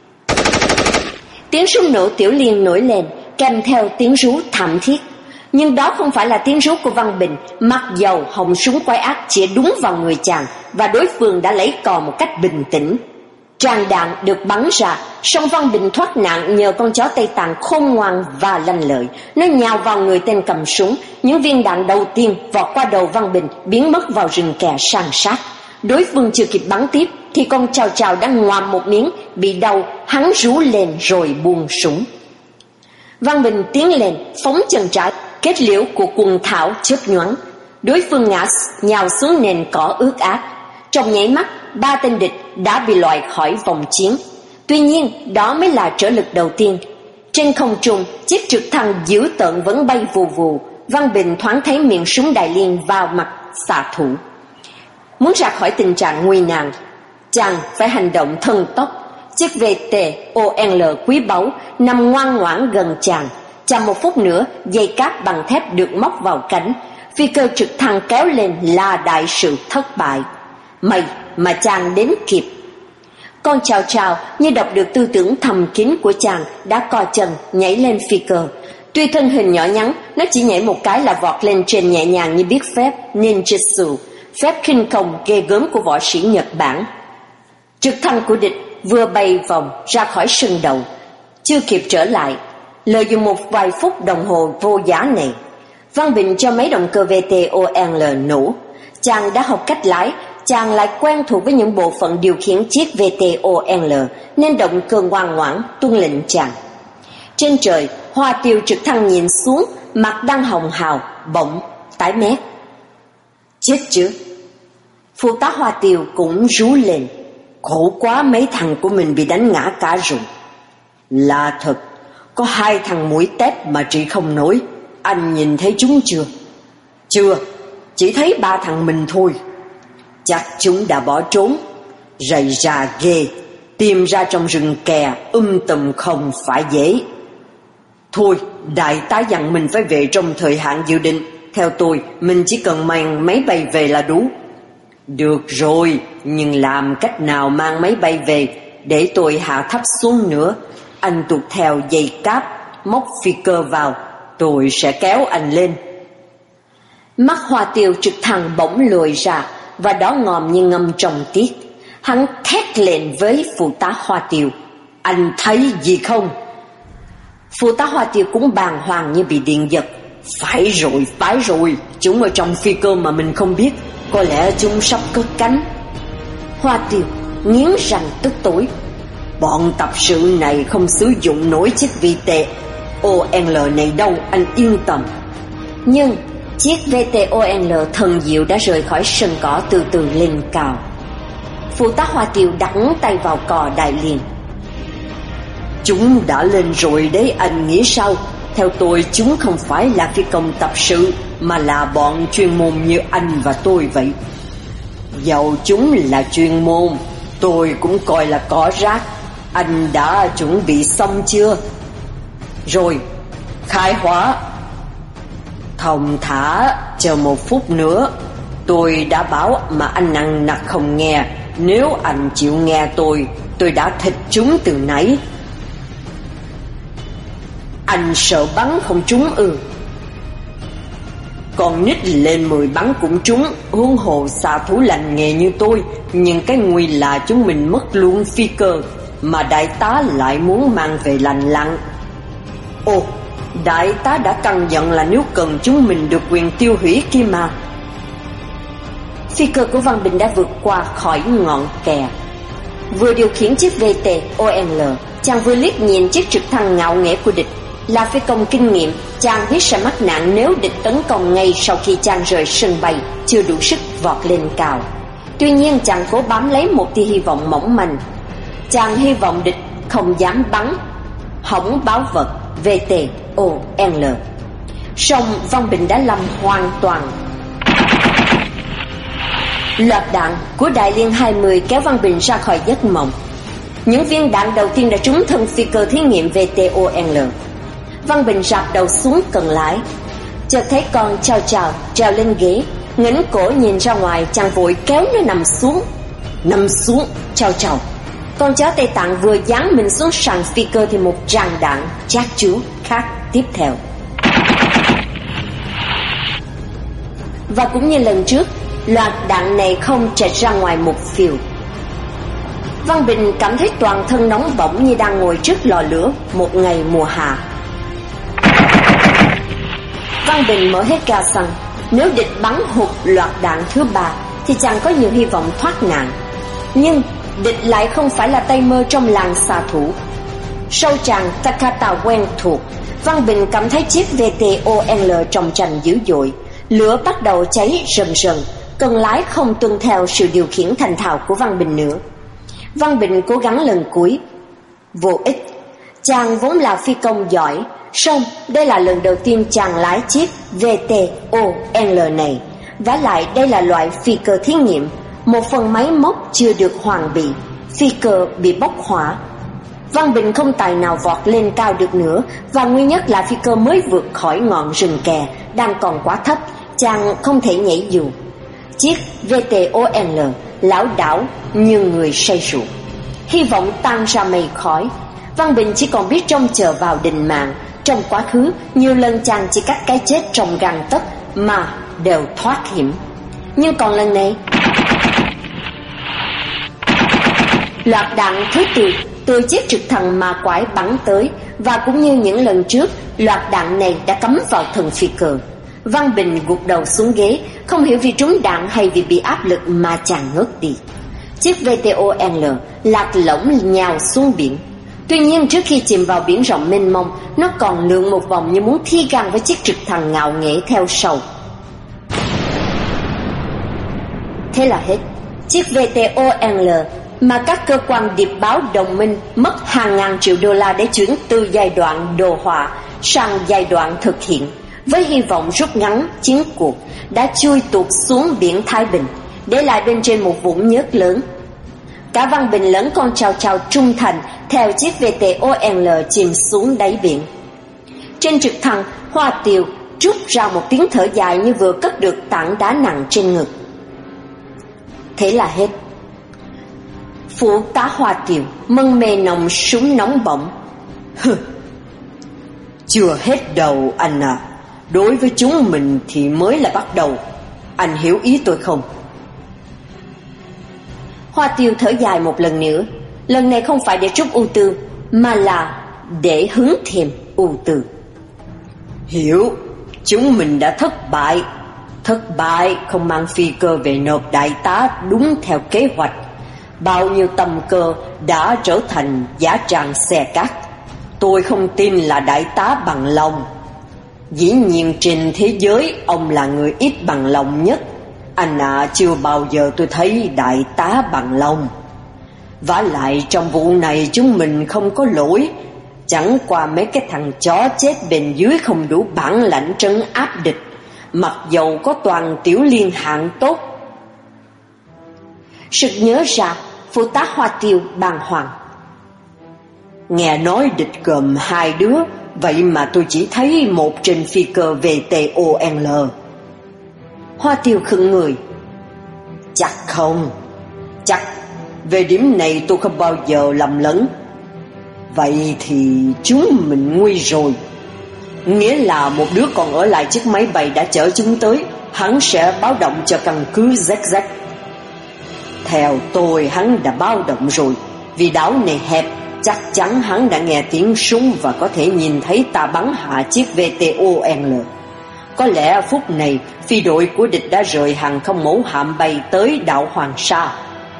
Tiếng súng nổ tiểu liên nổi lên, kèm theo tiếng rú thảm thiết. Nhưng đó không phải là tiếng rú của Văn Bình, mặc dầu họng súng quái ác chĩa đúng vào người chàng, và đối phương đã lấy cò một cách bình tĩnh. Tràng đạn được bắn ra, song Văn Bình thoát nạn nhờ con chó Tây Tạng khôn ngoan và lanh lợi. Nó nhào vào người tên cầm súng, những viên đạn đầu tiên vọt qua đầu Văn Bình, biến mất vào rừng kè san sát. Đối phương chưa kịp bắn tiếp thì con chào chào đã ngoạm một miếng, bị đau, hắn rú lên rồi buông súng. Văn Bình tiến lên, phóng chân trái, kết liễu của quần thảo chớp nhoáng. Đối phương ngã nhào xuống nền cỏ ướt át. Trong nháy mắt, ba tên địch đã bị loại khỏi vòng chiến. Tuy nhiên, đó mới là trở lực đầu tiên. Trên không trung, chiếc trực thăng dữ tợn vẫn bay vù vù. Văn Bình thoáng thấy miệng súng Đại Liên vào mặt xạ thủ. Muốn ra khỏi tình trạng nguy nan, chàng phải hành động thần tốc. Chiếc vê tê o lờ quý báu nằm ngoan ngoãn gần chàng. Chàng một phút nữa, dây cáp bằng thép được móc vào cánh. Phi cơ trực thăng kéo lên là đại sự thất bại. May mà chàng đến kịp. Con chào chào như đọc được tư tưởng thầm kín của chàng, đã co chân nhảy lên phi cơ. Tuy thân hình nhỏ nhắn, nó chỉ nhảy một cái là vọt lên trên nhẹ nhàng như biết phép ninjutsu, phép khinh công ghê gớm của võ sĩ Nhật Bản. Trực thăng của địch vừa bay vòng ra khỏi sân đầu, chưa kịp trở lại. Lợi dụng một vài phút đồng hồ vô giá này, Văn Bình cho mấy động cơ vê tê o lờ nổ. Chàng đã học cách lái, chàng lại quen thuộc với những bộ phận điều khiển chiếc vê tê o lờ, nên động cơ ngoan ngoãn tuân lệnh chàng. Trên trời, Hoa Tiêu trực thăng nhìn xuống, mặt đang hồng hào, bỗng tái mét. Chết chứ! Phụ tá Hoa Tiêu cũng rú lên. Khổ quá, mấy thằng của mình bị đánh ngã cả rồi. Là thật, có hai thằng mũi tép mà trị không nổi. Anh nhìn thấy chúng chưa? Chưa, chỉ thấy ba thằng mình thôi. Chắc chúng đã bỏ trốn. Rầy rà ghê, tìm ra trong rừng kè um tùm không phải dễ. Thôi, đại tá dặn mình phải về trong thời hạn dự định. Theo tôi, mình chỉ cần mang máy bay về là đủ. Được rồi, nhưng làm cách nào mang máy bay về để tôi hạ thấp xuống nữa? Anh tuột theo dây cáp, móc phi cơ vào, tôi sẽ kéo anh lên. Mắt Hoa Tiêu trực thăng bỗng lồi ra, và đó ngòm như ngâm trong tiết. Hắn thét lên với phụ tá Hoa Tiêu. Anh thấy gì không? Phụ tá Hoa Tiêu cũng bàng hoàng như bị điện giật. Phải rồi, phải rồi, chúng ở trong phi cơ mà mình không biết. Có lẽ chúng sắp cất cánh. Hoa Tiêu nghiến răng tức tối. Bọn tập sự này không sử dụng nổi chiếc vê tê o lờ này đâu, anh yên tâm. Nhưng chiếc vê tê o lờ thần diệu đã rời khỏi sân cỏ, từ từ lên cao. Phụ tá Hoa Tiêu đặt tay vào cò Đại Liên. Chúng đã lên rồi đấy, anh nghĩ sao? Theo tôi, chúng không phải là phi công tập sự, mà là bọn chuyên môn như anh và tôi vậy. Dẫu chúng là chuyên môn, tôi cũng coi là cỏ rác. Anh đã chuẩn bị xong chưa? Rồi, khai hỏa. Thông thả, chờ một phút nữa. Tôi đã bảo mà anh nặng nặc không nghe. Nếu anh chịu nghe tôi, tôi đã thịt chúng từ nãy. Anh sợ bắn không trúng ư? Con nít lên mười bắn cũng trúng, huống hồ xạ thủ lành nghề như tôi. Nhưng cái nguy là chúng mình mất luôn phi cơ, mà đại tá lại muốn mang về lành lặn. Ồ, đại tá đã căn dặn là nếu cần chúng mình được quyền tiêu hủy kia mà. Phi cơ của Văn Bình đã vượt qua khỏi ngọn kè. Vừa điều khiển chiếc vê tê o lờ, chàng vừa liếc nhìn chiếc trực thăng ngạo nghễ của địch. Là phi công kinh nghiệm, chàng biết sẽ mắc nạn nếu địch tấn công ngay sau khi chàng rời sân bay, chưa đủ sức vọt lên cao. Tuy nhiên chàng cố bám lấy một tia hy vọng mỏng manh. Chàng hy vọng địch không dám bắn hỏng báo vật vê tê o lờ. Song Văn Bình đã lầm hoàn toàn. Loạt đạn của Đại Liên hai mươi kéo Văn Bình ra khỏi giấc mộng. Những viên đạn đầu tiên đã trúng thân phi cơ thí nghiệm vê tê o lờ. Văn Bình rạp đầu xuống cần lái, chợt thấy con Chao Chao trèo lên ghế, ngẩng cổ nhìn ra ngoài. Chàng vội kéo nó nằm xuống. Nằm xuống, Chao Chao. Con chó Tây Tạng vừa giáng mình xuống sàn phi cơ thì một tràng đạn chát chúa khác tiếp theo. Và cũng như lần trước, loạt đạn này không chệch ra ngoài một phiều. Văn Bình cảm thấy toàn thân nóng bỏng như đang ngồi trước lò lửa một ngày mùa hạ. Văn Bình mở hết ga xăng. Nếu địch bắn hụt loạt đạn thứ ba thì chàng có nhiều hy vọng thoát nạn. Nhưng địch lại không phải là tay mơ trong làng xạ thủ. Sau tràng Takata quen thuộc, Văn Bình cảm thấy chiếc vê tê o lờ trong tranh dữ dội. Lửa bắt đầu cháy rần rần. Cần lái không tuân theo sự điều khiển thành thạo của Văn Bình nữa. Văn Bình cố gắng lần cuối, vô ích. Chàng vốn là phi công giỏi, song đây là lần đầu tiên chàng lái chiếc vê tê o lờ này. Vả lại đây là loại phi cơ thí nghiệm, một phần máy móc chưa được hoàn bị, phi cơ bị bốc hỏa. Văn Bình không tài nào vọt lên cao được nữa, và nguy nhất là phi cơ mới vượt khỏi ngọn rừng kè đang còn quá thấp, chàng không thể nhảy dù. Chiếc vê tê o lờ lảo đảo như người say rượu. Hy vọng tan ra mây khói. Văn Bình chỉ còn biết trông chờ vào định mạng. Trong quá khứ, nhiều lần chàng chỉ cách cái chết trong gang tấc mà đều thoát hiểm. Nhưng còn lần này, loạt đạn thứ tư từ chiếc trực thăng ma quái bắn tới, và cũng như những lần trước, loạt đạn này đã cắm vào thân phi cơ. Văn Bình gục đầu xuống ghế, không hiểu vì trúng đạn hay vì bị áp lực mà chàng ngất đi. Chiếc vê tê o lờ lạc lõng nhào xuống biển. Tuy nhiên trước khi chìm vào biển rộng mênh mông, nó còn lượn một vòng như muốn thi gan với chiếc trực thăng ngạo nghễ theo sau. Thế là hết. Chiếc vê tê o lờ mà các cơ quan điệp báo đồng minh mất hàng ngàn triệu đô la để chuyển từ giai đoạn đồ họa sang giai đoạn thực hiện, với hy vọng rút ngắn chiến cuộc, đã chui tuột xuống biển Thái Bình, để lại bên trên một vũng nhớt lớn. Cả Văn Bình lẫn con Chao Chao trung thành theo chiếc vê tê o lờ chìm xuống đáy biển. Trên trực thăng, Hoa Tiều trút ra một tiếng thở dài như vừa cất được tảng đá nặng trên ngực. Thế là hết. Phụ tá Hoa Tiều mân mê nòng súng nóng bỏng. Hừ, chưa hết đầu anh à. Đối với chúng mình thì mới là bắt đầu. Anh hiểu ý tôi không? Hoa Tiêu thở dài một lần nữa. Lần này không phải để trút ưu tư, mà là để hứng thêm ưu tư. Hiểu. Chúng mình đã thất bại. Thất bại không mang phi cơ về nộp đại tá đúng theo kế hoạch. Bao nhiêu tầm cơ đã trở thành giá tràng xe cát. Tôi không tin là đại tá bằng lòng. Dĩ nhiên trên thế giới ông là người ít bằng lòng nhất. Anh à, chưa bao giờ tôi thấy đại tá bằng lòng. Vả lại trong vụ này chúng mình không có lỗi. Chẳng qua mấy cái thằng chó chết bên dưới không đủ bản lãnh trấn áp địch, mặc dầu có toàn tiểu liên hạng tốt. Sực nhớ ra, phụ tá Hoa Tiêu bàng hoàng. Nghe nói địch gồm hai đứa, Vậy mà tôi chỉ thấy một trên phi cơ vê tê o en lờ. Hoa Tiêu khựng người. Chắc không. Chắc. Về điểm này tôi không bao giờ lầm lẫn. Vậy thì chúng mình nguy rồi. Nghĩa là một đứa còn ở lại chiếc máy bay đã chở chúng tới. Hắn sẽ báo động cho căn cứ zét zét. Theo tôi, hắn đã báo động rồi. Vì đảo này hẹp, chắc chắn hắn đã nghe tiếng súng và có thể nhìn thấy ta bắn hạ chiếc vê tê o en lờ. Có lẽ phút này phi đội của địch đã rời hàng không mẫu hạm bay tới đảo Hoàng Sa.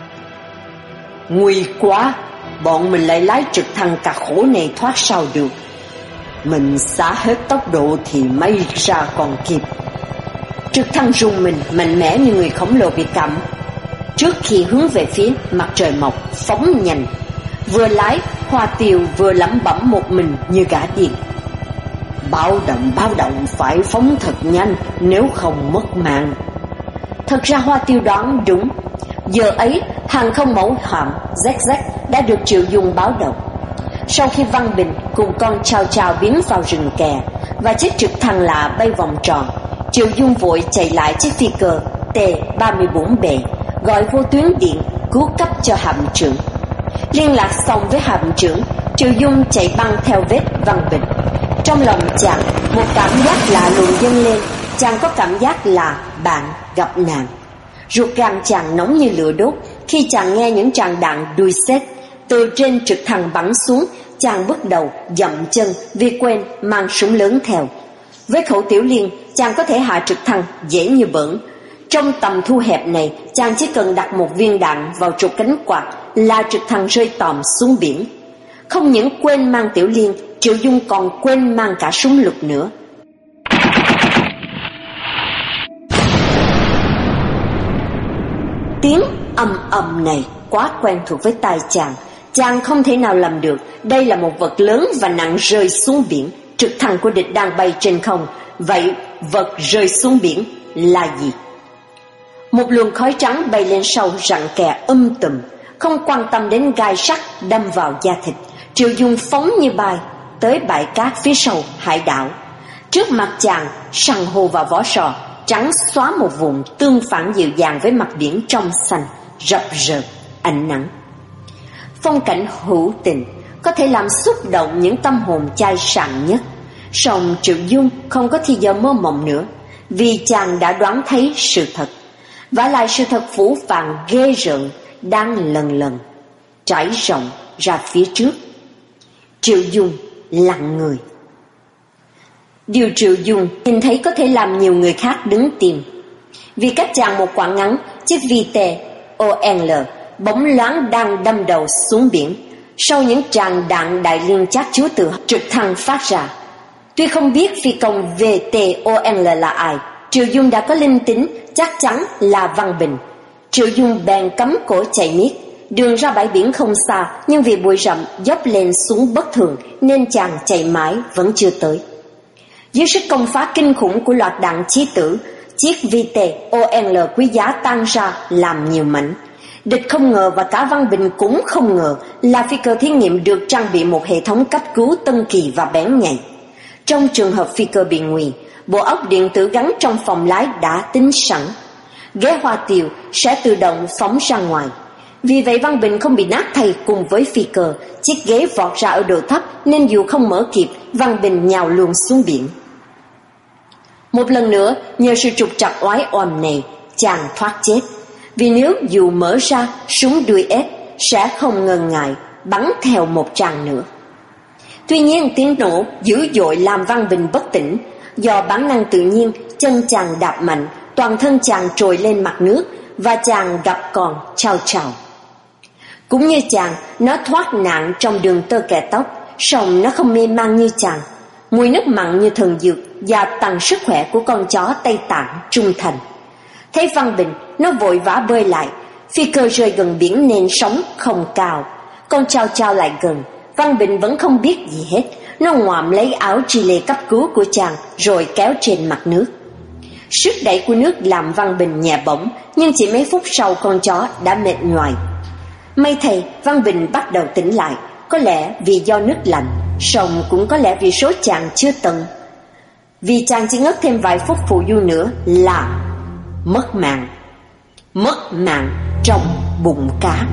Nguy quá, bọn mình lại lái trực thăng cả khổ này thoát sao được. Mình xả hết tốc độ thì may ra còn kịp. Trực thăng rung mình mạnh mẽ như người khổng lồ bị cắm. Trước khi hướng về phía mặt trời mọc, phóng nhanh. Vừa lái, Hoa Tiêu vừa lẩm bẩm một mình như gã điên. Báo động, báo động, phải phóng thật nhanh, nếu không mất mạng. Thật ra Hoa Tiêu đoán đúng. Giờ ấy, hàng không mẫu hạm zét zét đã được Triệu Dung báo động. Sau khi Văn Bình cùng con Chào Chào biến vào rừng kè và chiếc trực thăng lạ bay vòng tròn, Triệu Dung vội chạy lại chiếc phi cơ T ba mươi bốn B, gọi vô tuyến điện cứu cấp cho hạm trưởng. Liên lạc xong với hạm trưởng, Triệu Dung chạy băng theo vết Văn Bình. Trong lòng chàng, một cảm giác lạ lùng dâng lên. Chàng có cảm giác là bạn gặp nạn. Ruột gan chàng nóng như lửa đốt khi chàng nghe những tràng đạn đuôi xét từ trên trực thăng bắn xuống. Chàng bước đầu dậm chân vì quên mang súng lớn theo. Với khẩu tiểu liên, chàng có thể hạ trực thăng dễ như bỡn. Trong tầm thu hẹp này, chàng chỉ cần đặt một viên đạn vào trục cánh quạt là trực thăng rơi tòm xuống biển. Không những quên mang tiểu liên, Triệu Dung còn quên mang cả súng lục nữa. Tiếng ầm ầm này quá quen thuộc với tai chàng. Chàng không thể nào làm được. Đây là một vật lớn và nặng rơi xuống biển. Trực thăng của địch đang bay trên không. Vậy vật rơi xuống biển là gì? Một luồng khói trắng bay lên sau rặng kè um tùm. Không quan tâm đến gai sắt đâm vào da thịt, Triệu Dung phóng như bay tới bãi cát phía sau hải đảo. Trước mặt chàng, san hô và vỏ sò trắng xóa một vùng, tương phản dịu dàng với mặt biển trong xanh rập rợp ánh nắng. Phong cảnh hữu tình có thể làm xúc động những tâm hồn chai sạn nhất. Song Triệu Dung không có thì giờ mơ mộng nữa, vì chàng đã đoán thấy sự thật. Vả lại sự thật phũ phàng ghê rợn đang lần lần trải rộng ra phía trước. Triệu Dung lặng người. Điều Triệu Dung nhìn thấy có thể làm nhiều người khác đứng tìm. Vì cách chàng một quãng ngắn, chiếc vê tê o en lờ bỗng loáng đang đâm đầu xuống biển sau những tràng đạn đại liên chát chúa từ trực thăng phát ra. Tuy không biết phi công vê tê o en lờ là ai, Triệu Dung đã có linh tính chắc chắn là Văn Bình. Triệu Dung bèn cắm cổ chạy miết. Đường ra bãi biển không xa, nhưng vì bụi rậm dốc lên xuống bất thường nên chàng chạy mãi vẫn chưa tới. Dưới sức công phá kinh khủng của loạt đạn chí tử, chiếc vê tê o en lờ quý giá tan ra làm nhiều mảnh. Địch không ngờ và cả Văn Bình cũng không ngờ là phi cơ thí nghiệm được trang bị một hệ thống cấp cứu tân kỳ và bén nhạy. Trong trường hợp phi cơ bị nguy, bộ óc điện tử gắn trong phòng lái đã tính sẵn. Ghế Hoa Tiêu sẽ tự động phóng ra ngoài. Vì vậy Văn Bình không bị nát thay cùng với phi cơ. Chiếc ghế vọt ra ở độ thấp nên dù không mở kịp, Văn Bình nhào luôn xuống biển. Một lần nữa, nhờ sự trục trặc oái oăm này, chàng thoát chết. Vì nếu dù mở ra, súng đuôi ép sẽ không ngần ngại bắn theo một tràng nữa. Tuy nhiên tiếng nổ dữ dội làm Văn Bình bất tỉnh. Do bản năng tự nhiên, chân chàng đạp mạnh, toàn thân chàng trồi lên mặt nước và chàng gặp con Chào Chào. Cũng như chàng, nó thoát nạn trong đường tơ kẻ tóc, song nó không mê man như chàng. Mùi nước mặn như thần dược và tăng sức khỏe của con chó Tây Tạng trung thành. Thấy Văn Bình, nó vội vã bơi lại. Phi cơ rơi gần biển nên sóng không cao. Con Chào Chào lại gần. Văn Bình vẫn không biết gì hết. Nó ngoạm lấy áo chi lê cấp cứu của chàng rồi kéo trên mặt nước. Sức đẩy của nước làm Văn Bình nhẹ bổng, nhưng chỉ mấy phút sau con chó đã mệt nhoài. May thầy, Văn Bình bắt đầu tỉnh lại, có lẽ vì do nước lạnh. song cũng có lẽ vì số chàng chưa tận. Vì chàng chỉ ngất thêm vài phút phù du nữa là mất mạng. Mất mạng trong bụng cá.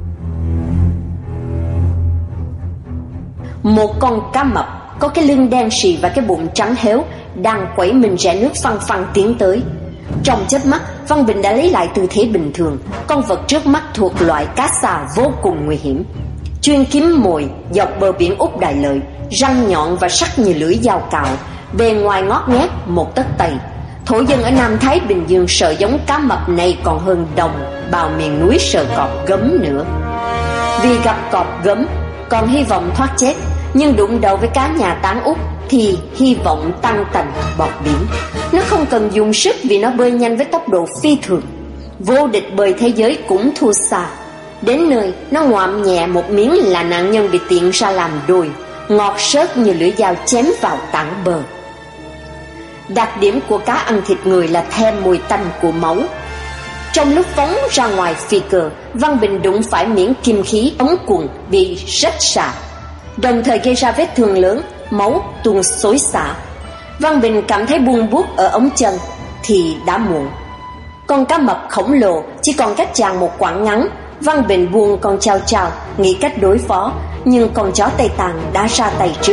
Một con cá mập có cái lưng đen sì và cái bụng trắng héo đang quẩy mình rẽ nước phăng phăng tiến tới. Trong chớp mắt, Văn Bình đã lấy lại tư thế bình thường. Con vật trước mắt thuộc loại cá xà vô cùng nguy hiểm, chuyên kiếm mồi dọc bờ biển Úc Đại Lợi, răng nhọn và sắc như lưỡi dao cạo, bề ngoài ngót nghét một tấc tây. Thổ dân ở Nam Thái Bình Dương sợ giống cá mập này còn hơn đồng bào miền núi sợ cọp gấm nữa. Vì gặp cọp gấm còn hy vọng thoát chết, nhưng đụng đầu với cá nhà tán Úc thì hy vọng tăng tành bọt biển. Nó không cần dùng sức vì nó bơi nhanh với tốc độ phi thường, vô địch bơi thế giới cũng thua xa. Đến nơi nó ngoạm nhẹ một miếng là nạn nhân bị tiện ra làm đôi, ngọt xớt như lưỡi dao chém vào tảng bờ. Đặc điểm của cá ăn thịt người là thèm mùi tanh của máu. Trong lúc phóng ra ngoài phi cơ, Văn Bình đụng phải miếng kim khí ống quần bị rách rạ, đồng thời gây ra vết thương lớn, máu tuôn xối xả. Văn Bình cảm thấy buông buốt ở ống chân thì đã muộn. Con cá mập khổng lồ chỉ còn cách chàng một quãng ngắn. Văn Bình buông con chao chao, nghĩ cách đối phó, nhưng con chó Tây Tạng đã ra tay trước.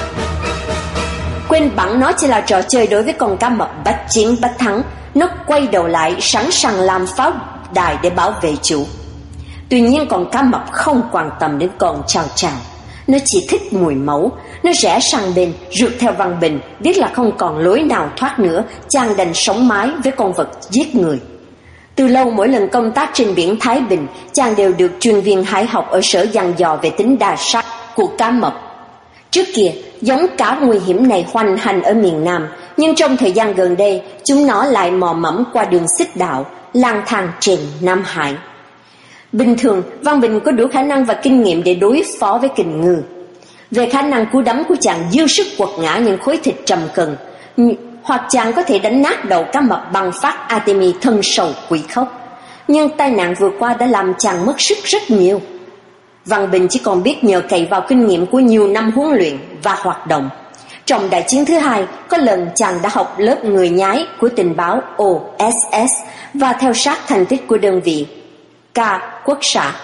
Quên bẵng nó chỉ là trò chơi đối với con cá mập bách chiến bách thắng, nó quay đầu lại sẵn sàng làm pháo đài để bảo vệ chủ. Tuy nhiên con cá mập không quan tâm đến con chao chao, nó chỉ thích mùi máu. Nó rẽ sang bên, rượt theo Văn Bình, biết là không còn lối nào thoát nữa, chàng đành sống mái với con vật giết người. Từ lâu mỗi lần công tác trên biển Thái Bình, chàng đều được chuyên viên hải học ở sở dặn dò về tính đa sắc của cá mập. Trước kia, giống cá nguy hiểm này hoành hành ở miền Nam, nhưng trong thời gian gần đây, chúng nó lại mò mẫm qua đường xích đạo, lang thang trên Nam Hải. Bình thường, Văn Bình có đủ khả năng và kinh nghiệm để đối phó với kình ngư. Về khả năng cú đấm của chàng dư sức quật ngã những khối thịt trầm cân, hoặc chàng có thể đánh nát đầu cá mập bằng phát Artemis thân sầu quỷ khốc. Nhưng tai nạn vừa qua đã làm chàng mất sức rất nhiều. Văn Bình chỉ còn biết nhờ cậy vào kinh nghiệm của nhiều năm huấn luyện và hoạt động. Trong đại chiến thứ hai, có lần chàng đã học lớp người nhái của tình báo O S S và theo sát thành tích của đơn vị K quốc xã.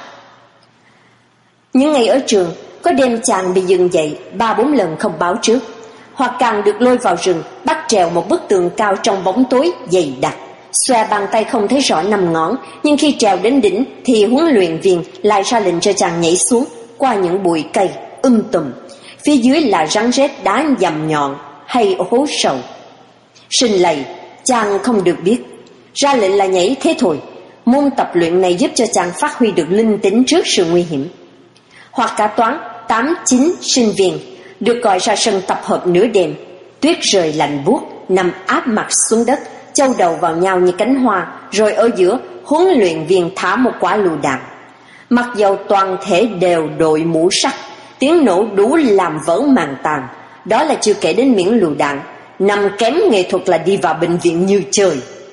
Những ngày ở trường, có đêm chàng bị dừng dậy ba bốn lần không báo trước, hoặc càng được lôi vào rừng bắt trèo một bức tường cao trong bóng tối dày đặc, xòe bàn tay không thấy rõ năm ngón. Nhưng khi trèo đến đỉnh thì huấn luyện viên lại ra lệnh cho chàng nhảy xuống qua những bụi cây um tùm, phía dưới là rắn rết đá dầm nhọn hay hố sầu. Sinh lầy chàng không được biết, ra lệnh là nhảy thế thôi. Môn tập luyện này giúp cho chàng phát huy được linh tính trước sự nguy hiểm. Hoặc cả toán tám chín sinh viên được gọi ra sân tập hợp nửa đêm, tuyết rơi lạnh buốt, nằm áp mặt xuống đất, châu đầu vào nhau như cánh hoa, rồi ở giữa huấn luyện viên thả một quả lựu đạn. Mặc dầu toàn thể đều đội mũ sắt, tiếng nổ đủ làm vỡ màng tàn. Đó là chưa kể đến miếng lựu đạn nằm kém nghệ thuật là đi vào bệnh viện như chơi.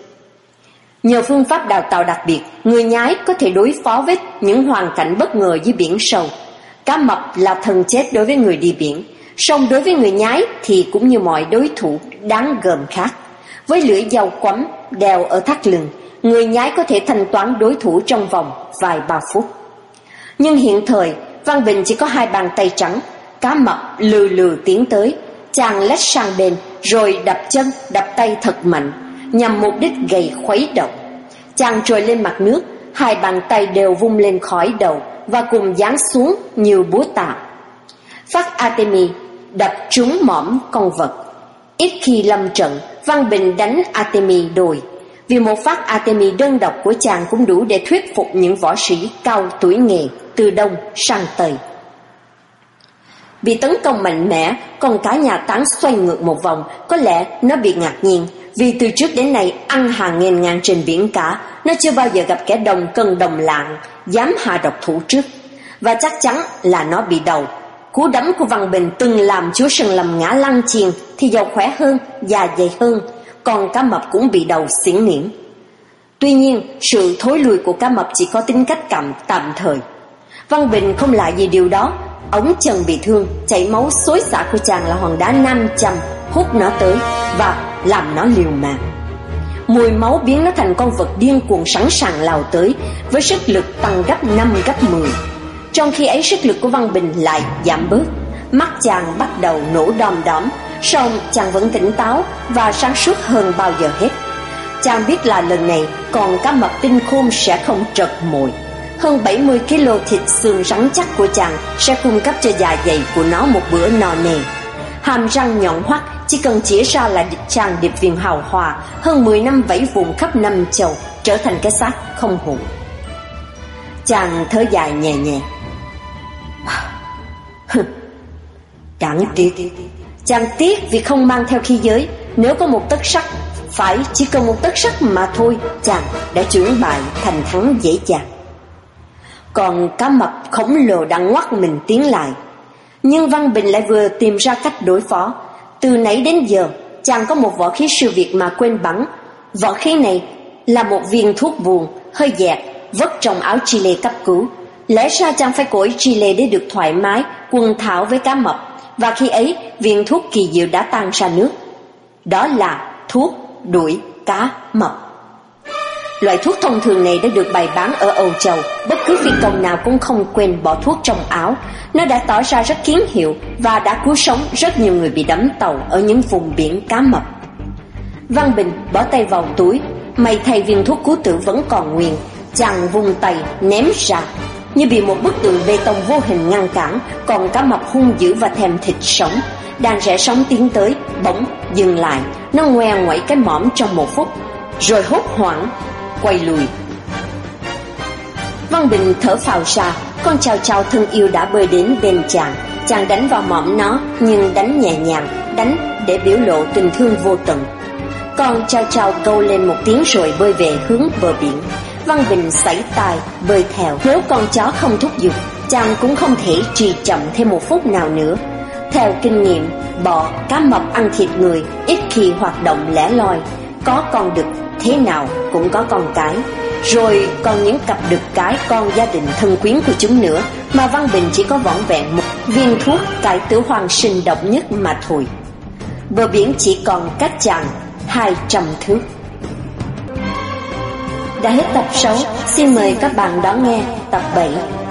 Nhờ phương pháp đào tạo đặc biệt, người nhái có thể đối phó với những hoàn cảnh bất ngờ dưới biển sâu. Cá mập là thần chết đối với người đi biển, song đối với người nhái thì cũng như mọi đối thủ đáng gờm khác. Với lưỡi dao quắm đeo ở thắt lưng, người nhái có thể thanh toán đối thủ trong vòng vài ba phút. Nhưng hiện thời, Văn Bình chỉ có hai bàn tay trắng. Cá mập lừ lừ tiến tới, chàng lách sang bên rồi đập chân đập tay thật mạnh, nhằm mục đích gây khuấy động. Chàng trồi lên mặt nước, hai bàn tay đều vung lên khỏi đầu và cùng giáng xuống như búa tạ. Phát Artemis đập trúng mõm con vật. Ít khi lâm trận, Văn Bình đánh Artemis đồi, vì một phát Artemis đơn độc của chàng cũng đủ để thuyết phục những võ sĩ cao tuổi nghề từ Đông sang Tây. Bị tấn công mạnh mẽ, con cá nhà tán xoay ngược một vòng. Có lẽ nó bị ngạc nhiên, vì từ trước đến nay ăn hàng nghìn ngàn trên biển cả, nó chưa bao giờ gặp kẻ đồng cân đồng lạng dám hạ độc thủ trước. Và chắc chắn là nó bị đầu. Cú đấm của Văn Bình từng làm chúa Sơn Lâm ngã lăn chiền, thì giàu khỏe hơn, già dày hơn, còn cá mập cũng bị đầu xỉn niễn. Tuy nhiên, sự thối lui của cá mập chỉ có tính cách cảm tạm thời. Văn Bình không lạ gì điều đó. ống chân bị thương, chảy máu xối xả của chàng là hòn đá nam châm hút nó tới và làm nó liều mạng. Mùi máu biến nó thành con vật điên cuồng sẵn sàng lao tới với sức lực tăng gấp năm gấp mười. Trong khi ấy sức lực của Văn Bình lại giảm bớt. Mắt chàng bắt đầu nổ đom đóm, song chàng vẫn tỉnh táo và sáng suốt hơn bao giờ hết. Chàng biết là lần này con cá mập tinh khôn sẽ không trật mồi. Hơn bảy mươi ki lô thịt xương rắn chắc của chàng sẽ cung cấp cho dạ dày của nó một bữa no nê. Hàm răng nhọn hoắt chỉ cần chĩa ra là chàng điệp viên hào hòa hơn mười năm vẫy vùng khắp năm châu trở thành cái xác không hồn. Chàng thở dài nhẹ nhẹ. Đáng tiếc. Chàng tiếc vì không mang theo khí giới. Nếu có một tấc sắt, phải chỉ cần một tấc sắt mà thôi, chàng đã chuyển bại thành thắng dễ dàng. Còn cá mập khổng lồ đang ngoắt mình tiến lại. Nhưng Văn Bình lại vừa tìm ra cách đối phó. Từ nãy đến giờ chàng có một võ khí siêu việt mà quên bắn. Võ khí này là một viên thuốc buồn hơi dẹt vất trong áo Chile cấp cứu. Lẽ ra chàng phải cởi Chile để được thoải mái quần thảo với cá mập. Và khi ấy viên thuốc kỳ diệu đã tan ra nước. Đó là thuốc đuổi cá mập. Loại thuốc thông thường này đã được bày bán ở Âu Châu. Bất cứ phi công nào cũng không quên bỏ thuốc trong áo. Nó đã tỏ ra rất kiến hiệu và đã cứu sống rất nhiều người bị đắm tàu ở những vùng biển cá mập. Văn Bình bỏ tay vào túi. May thay viên thuốc cứu tử vẫn còn nguyên. Chàng vung tay ném ra như bị một bức tường bê tông vô hình ngăn cản. Còn cá mập hung dữ và thèm thịt sống đang rẽ sóng tiến tới, bỗng dừng lại. Nó ngoe ngoẩy cái mõm trong một phút, rồi hốt hoảng quay lùi. Văn Bình thở phào ra. Con chào chào thân yêu đã bơi đến bên chàng. Chàng đánh vào mõm nó, nhưng đánh nhẹ nhàng, đánh để biểu lộ tình thương vô tận. Con chào chào câu lên một tiếng rồi bơi về hướng bờ biển. Văn Bình sảy tay bơi theo. Nếu con chó không thúc giục, chàng cũng không thể trì chậm thêm một phút nào nữa. Theo kinh nghiệm, bọ, cá mập ăn thịt người ít khi hoạt động lẻ loi. Có con đực thế nào cũng có con cái, rồi còn những cặp đực cái con gia đình thân quyến của chúng nữa, mà Văn Bình chỉ có vỏn vẹn một viên thuốc cải tử hoàng sinh độc nhất mà thôi. Bờ biển chỉ còn cách chàng hai trăm thước. Đã hết tập sáu, xin mời các bạn đón nghe tập bảy.